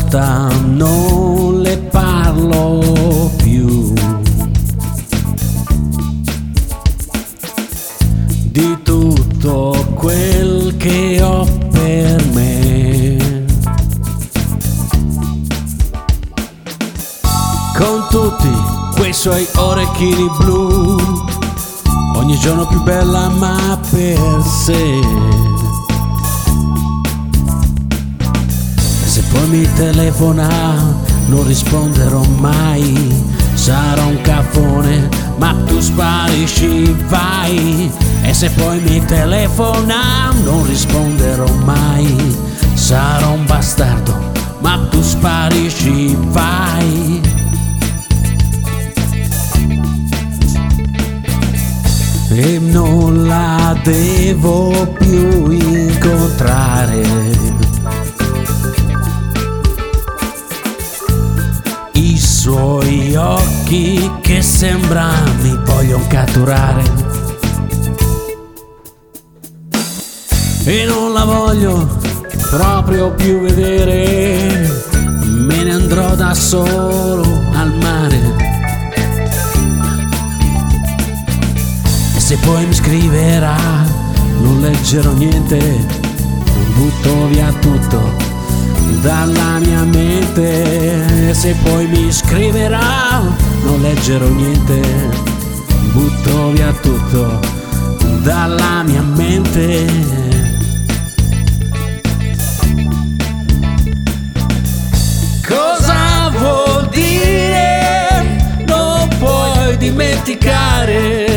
volta non le parlo più di tutto quel che ho per me, con tutti quei suoi orecchini blu, ogni giorno più bella ma per sé. E se poi mi telefona non risponderò mai, sarò un caffone ma tu sparisci, vai. E se poi mi telefona non risponderò mai, sarò un bastardo ma tu sparisci, vai. E non la devo più incontrare, i suoi occhi che sembra mi voglion catturare, e non la voglio proprio più vedere, me ne andrò da solo al mare. E se poi mi scriverà non leggerò niente, butto via tutto dalla mia mente. E se poi mi scriverà non leggerò niente, butto via tutto dalla mia mente. Cosa vuol dire non puoi dimenticare?